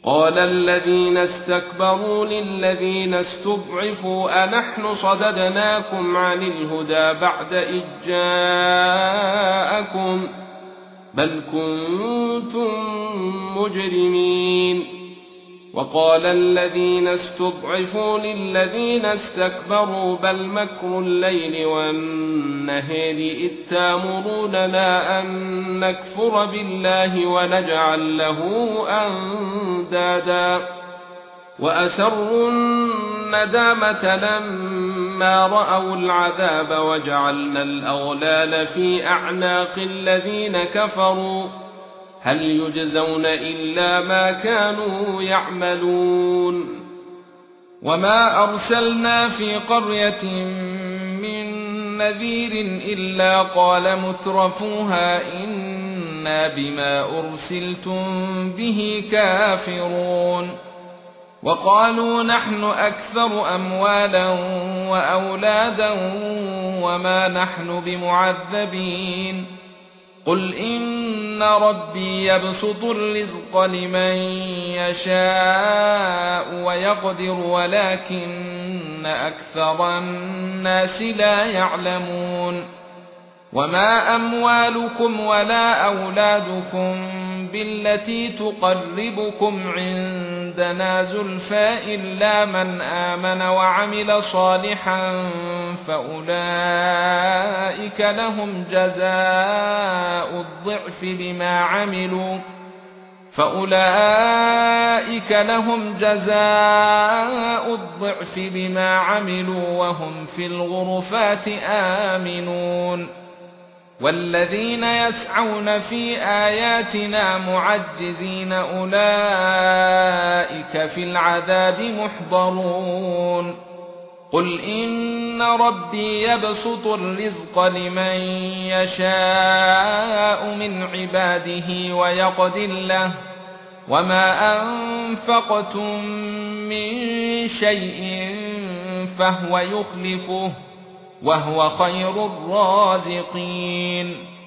قال الذين استكبروا للذين استضعفوا أنحن صددناكم عن الهدى بعد إذ جاءكم بل كنتم مجرمين. وقال الذين استضعفوا للذين استكبروا بل مكر الليل والنهار إذ تأمروننا أن نكفر بالله ونجعل له أندادا وأسروا الندامة لما رأوا العذاب وجعلنا الأغلال في أعناق الذين كفروا هل يجزون إلا ما كانوا يعملون. وما أرسلنا في قرية من نذير إلا قال مترفوها إنا بما أرسلتم به كافرون وقالوا نحن أكثر أموالا وأولادا وما نحن بمعذبين. قل إن ربي يبسط الرزق لمن يشاء ويقدر ولكن أكثر الناس لا يعلمون. وما أموالكم ولا أولادكم بالتي تقربكم عندنا زلفى إلا من آمن وعمل صالحا فأولئك لهم جزاء الضعف بما عملوا وهم في الغرفات آمنون. والذين يسعون في آياتنا معجزين أولئك في العذاب محضرون. قل إن ربي يبسط الرزق لمن يشاء من عباده ويقدر له وما أنفقتم من شيء فهو يخلفه وهو خير الرازقين.